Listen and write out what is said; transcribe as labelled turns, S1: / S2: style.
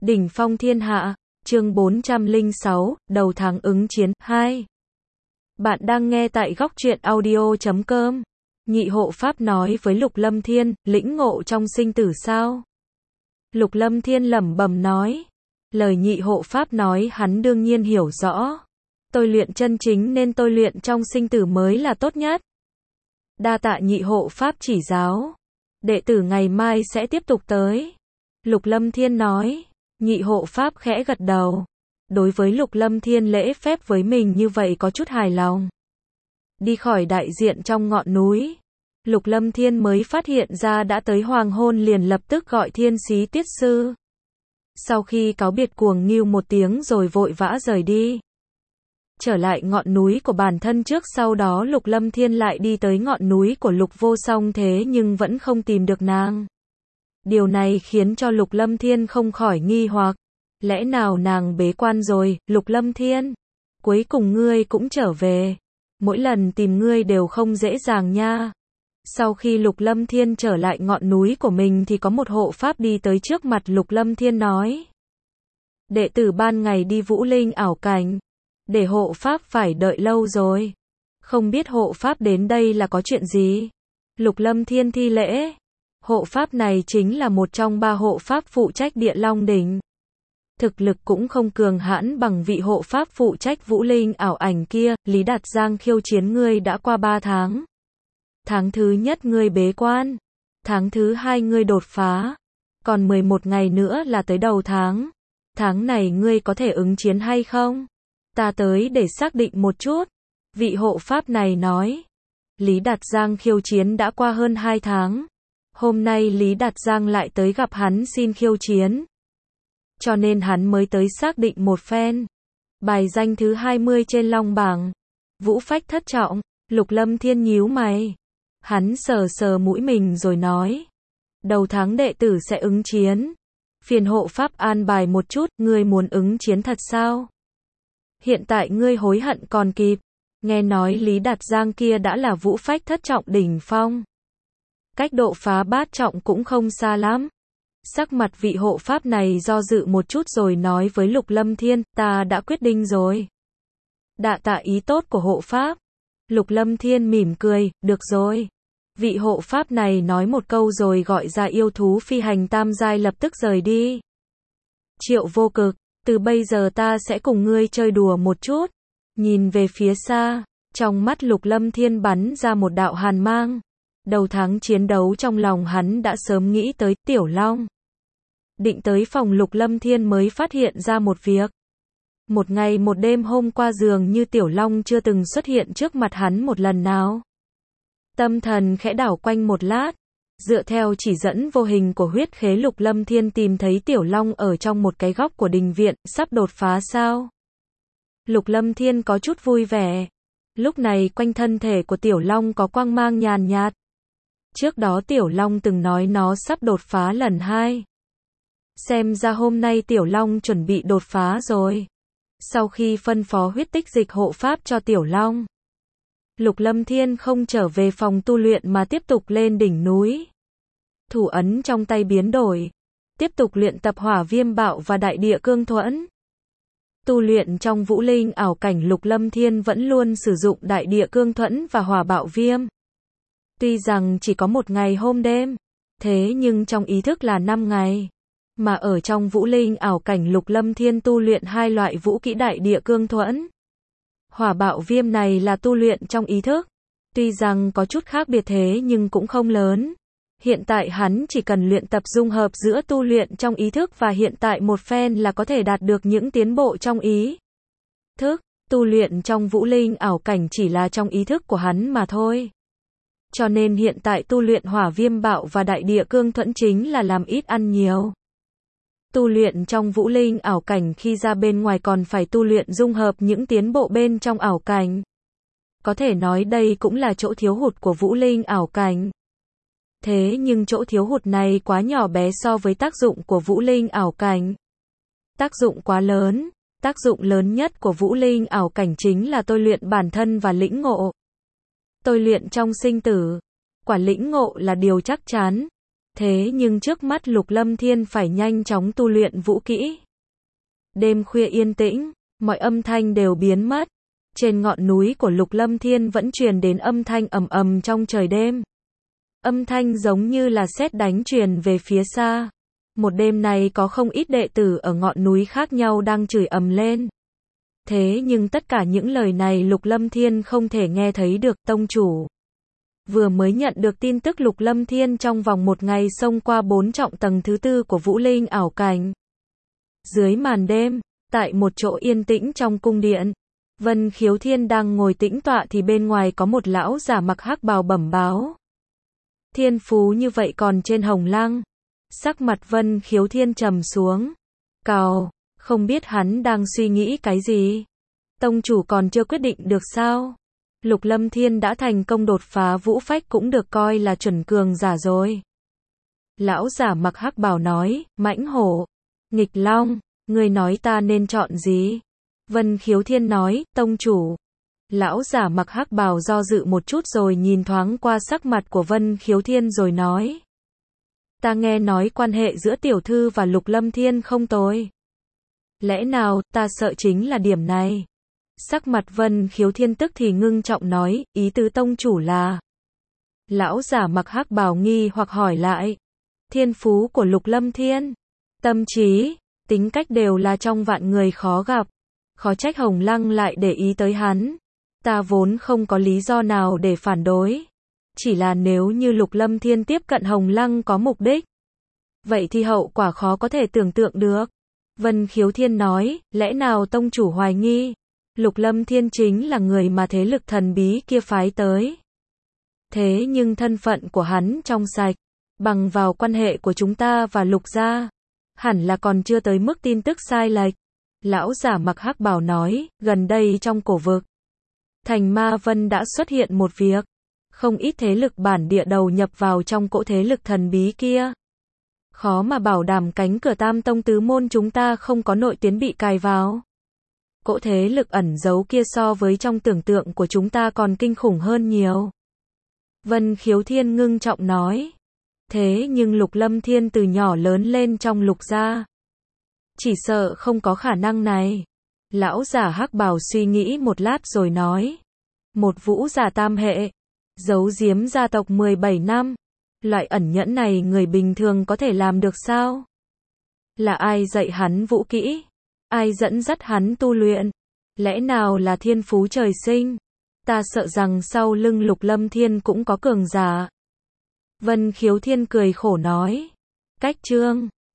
S1: Đỉnh phong thiên hạ, chương 406, đầu tháng ứng chiến, 2. Bạn đang nghe tại góc truyện audio.com. Nhị hộ pháp nói với Lục Lâm Thiên, lĩnh ngộ trong sinh tử sao? Lục Lâm Thiên lẩm bẩm nói. Lời nhị hộ pháp nói hắn đương nhiên hiểu rõ. Tôi luyện chân chính nên tôi luyện trong sinh tử mới là tốt nhất. Đa tạ nhị hộ pháp chỉ giáo. Đệ tử ngày mai sẽ tiếp tục tới. Lục Lâm Thiên nói. Nhị hộ pháp khẽ gật đầu. Đối với Lục Lâm Thiên lễ phép với mình như vậy có chút hài lòng. Đi khỏi đại diện trong ngọn núi. Lục Lâm Thiên mới phát hiện ra đã tới hoàng hôn liền lập tức gọi Thiên Xí Tiết Sư. Sau khi cáo biệt Cuồng Ngưu một tiếng rồi vội vã rời đi. Trở lại ngọn núi của bản thân trước, sau đó Lục Lâm Thiên lại đi tới ngọn núi của Lục Vô Song, thế nhưng vẫn không tìm được nàng. Điều này khiến cho Lục Lâm Thiên không khỏi nghi hoặc. Lẽ nào nàng bế quan rồi? Lục Lâm Thiên, cuối cùng ngươi cũng trở về. Mỗi lần tìm ngươi đều không dễ dàng nha. Sau khi Lục Lâm Thiên trở lại ngọn núi của mình thì có một hộ pháp đi tới trước mặt Lục Lâm Thiên nói. Đệ tử ban ngày đi Vũ Linh ảo cảnh. Để hộ pháp phải đợi lâu rồi. Không biết hộ pháp đến đây là có chuyện gì? Lục Lâm Thiên thi lễ. Hộ pháp này chính là một trong 3 hộ pháp phụ trách Địa Long Đỉnh. Thực lực cũng không cường hãn bằng vị hộ pháp phụ trách Vũ Linh ảo ảnh kia. Lý Đạt Giang khiêu chiến ngươi đã qua 3 tháng. Tháng thứ nhất ngươi bế quan. Tháng thứ 2 ngươi đột phá. Còn 11 ngày nữa là tới đầu tháng. Tháng này ngươi có thể ứng chiến hay không? Ta tới để xác định một chút. Vị hộ pháp này nói. Lý Đạt Giang khiêu chiến đã qua hơn 2 tháng. Hôm nay Lý Đạt Giang lại tới gặp hắn xin khiêu chiến. Cho nên hắn mới tới xác định một phen. Bài danh thứ 20 trên long bảng. Vũ phách thất trọng. Lục Lâm Thiên nhíu mày. Hắn sờ sờ mũi mình rồi nói. Đầu tháng đệ tử sẽ ứng chiến. Phiền hộ pháp an bài một chút, ngươi muốn ứng chiến thật sao? Hiện tại ngươi hối hận còn kịp. Nghe nói Lý Đạt Giang kia đã là vũ phách thất trọng đỉnh phong. Cách độ phá bát trọng cũng không xa lắm. Sắc mặt vị hộ pháp này do dự một chút rồi nói với Lục Lâm Thiên, ta đã quyết định rồi. Đa tạ ý tốt của hộ pháp. Lục Lâm Thiên mỉm cười, được rồi. Vị hộ pháp này nói một câu rồi gọi ra yêu thú phi hành tam giai lập tức rời đi. Triệu Vô Cực, từ bây giờ ta sẽ cùng ngươi chơi đùa một chút. Nhìn về phía xa, trong mắt Lục Lâm Thiên bắn ra một đạo hàn mang. Đầu tháng chiến đấu trong lòng hắn đã sớm nghĩ tới Tiểu Long. Định tới phòng Lục Lâm Thiên mới phát hiện ra một việc. Một ngày một đêm hôm qua dường như Tiểu Long chưa từng xuất hiện trước mặt hắn một lần nào. Tâm thần khẽ đảo quanh một lát. Dựa theo chỉ dẫn vô hình của huyết khế, Lục Lâm Thiên tìm thấy Tiểu Long ở trong một cái góc của đình viện, sắp đột phá sao? Lục Lâm Thiên có chút vui vẻ. Lúc này quanh thân thể của Tiểu Long có quang mang nhàn nhạt. Trước đó Tiểu Long từng nói nó sắp đột phá lần 2. Xem ra hôm nay Tiểu Long chuẩn bị đột phá rồi. Sau khi phân phó huyết tích dịch hộ pháp cho Tiểu Long, Lục Lâm Thiên không trở về phòng tu luyện mà tiếp tục lên đỉnh núi. Thủ ấn trong tay biến đổi. Tiếp tục luyện tập hỏa viêm bạo và đại địa cương thuẫn. Tu luyện trong Vũ Linh ảo cảnh, Lục Lâm Thiên vẫn luôn sử dụng đại địa cương thuẫn và hỏa bạo viêm. Tuy rằng chỉ có 1 ngày hôm đêm, thế nhưng trong ý thức là 5 ngày. Mà ở trong Vũ Linh ảo cảnh, Lục Lâm Thiên tu luyện 2 loại vũ kỹ đại địa cương thuẫn. Hỏa bạo viêm này là tu luyện trong ý thức. Tuy rằng có chút khác biệt thế nhưng cũng không lớn. Hiện tại hắn chỉ cần luyện tập dung hợp giữa tu luyện trong ý thức và hiện tại một phen là có thể đạt được những tiến bộ trong ý thức. Tu luyện trong Vũ Linh ảo cảnh chỉ là trong ý thức của hắn mà thôi. Cho nên hiện tại tu luyện hỏa viêm bạo và đại địa cương thuẫn chính là làm ít ăn nhiều. Tu luyện trong Vũ Linh ảo cảnh khi ra bên ngoài còn phải tu luyện dung hợp những tiến bộ bên trong ảo cảnh. Có thể nói đây cũng là chỗ thiếu hụt của Vũ Linh ảo cảnh. Thế nhưng chỗ thiếu hụt này quá nhỏ bé so với tác dụng của Vũ Linh ảo cảnh. Tác dụng quá lớn. Tác dụng lớn nhất của Vũ Linh ảo cảnh chính là tôi luyện bản thân và lĩnh ngộ. Tôi luyện trong sinh tử. Quả lĩnh ngộ là điều chắc chắn. Thế nhưng trước mắt Lục Lâm Thiên phải nhanh chóng tu luyện vũ kỹ. Đêm khuya yên tĩnh, mọi âm thanh đều biến mất. Trên ngọn núi của Lục Lâm Thiên vẫn truyền đến âm thanh ầm ầm trong trời đêm. Âm thanh giống như là sét đánh truyền về phía xa. Một đêm này có không ít đệ tử ở ngọn núi khác nhau đang chửi ầm lên. Thế nhưng tất cả những lời này Lục Lâm Thiên không thể nghe thấy được. Tông chủ vừa mới nhận được tin tức Lục Lâm Thiên trong vòng một ngày xông qua 4 trọng tầng thứ 4 của Vũ Linh ảo cảnh. Dưới màn đêm, tại một chỗ yên tĩnh trong cung điện, Vân Khiếu Thiên đang ngồi tĩnh tọa thì bên ngoài có một lão giả mặc hắc bào bẩm báo. Thiên phú như vậy còn trên Hồng Lăng. Sắc mặt Vân Khiếu Thiên trầm xuống. Cào, không biết hắn đang suy nghĩ cái gì. Tông chủ còn chưa quyết định được sao? Lục Lâm Thiên đã thành công đột phá vũ phách cũng được coi là chuẩn cường giả rồi. Lão giả mặc hắc bào nói, Mãnh Hổ, Nghịch Long, ngươi nói ta nên chọn gì? Vân Khiếu Thiên nói, tông chủ. Lão giả mặc hắc bào do dự một chút rồi nhìn thoáng qua sắc mặt của Vân Khiếu Thiên rồi nói. Ta nghe nói quan hệ giữa tiểu thư và Lục Lâm Thiên không tồi. Lẽ nào, ta sợ chính là điểm này. Sắc mặt Vân Khiếu Thiên tức thì ngưng trọng nói, ý tứ tông chủ là. Lão giả mặc hắc bào nghi hoặc hỏi lại. Thiên phú của Lục Lâm Thiên, tâm trí, tính cách đều là trong vạn người khó gặp. Khó trách Hồng Lăng lại để ý tới hắn. Ta vốn không có lý do nào để phản đối. Chỉ là nếu như Lục Lâm Thiên tiếp cận Hồng Lăng có mục đích, vậy thì hậu quả khó có thể tưởng tượng được. Vân Khiếu Thiên nói, lẽ nào tông chủ hoài nghi? Lục Lâm Thiên chính là người mà thế lực thần bí kia phái tới. Thế nhưng thân phận của hắn trong sạch, bằng vào quan hệ của chúng ta và Lục gia, hẳn là còn chưa tới mức tin tức sai lệch. Lão giả mặc hắc bào nói, gần đây trong cổ vực, thành Ma Vân đã xuất hiện một việc. Không ít thế lực bản địa đầu nhập vào trong cỗ thế lực thần bí kia. Khó mà bảo đảm cánh cửa Tam Tông tứ môn chúng ta không có nội tuyến bị cài vào. Cỗ thế lực ẩn giấu kia so với trong tưởng tượng của chúng ta còn kinh khủng hơn nhiều. Vân Khiếu Thiên ngưng trọng nói. Thế nhưng Lục Lâm Thiên từ nhỏ lớn lên trong Lục gia, chỉ sợ không có khả năng này. Lão giả hắc bào suy nghĩ một lát rồi nói. Một vũ giả tam hệ, giấu giếm gia tộc 17 năm. Loại ẩn nhẫn này người bình thường có thể làm được sao? Là ai dạy hắn vũ kỹ? Ai dẫn dắt hắn tu luyện? Lẽ nào là thiên phú trời sinh? Ta sợ rằng sau lưng Lục Lâm Thiên cũng có cường giả. Vân Khiếu Thiên cười khổ nói. Cách chương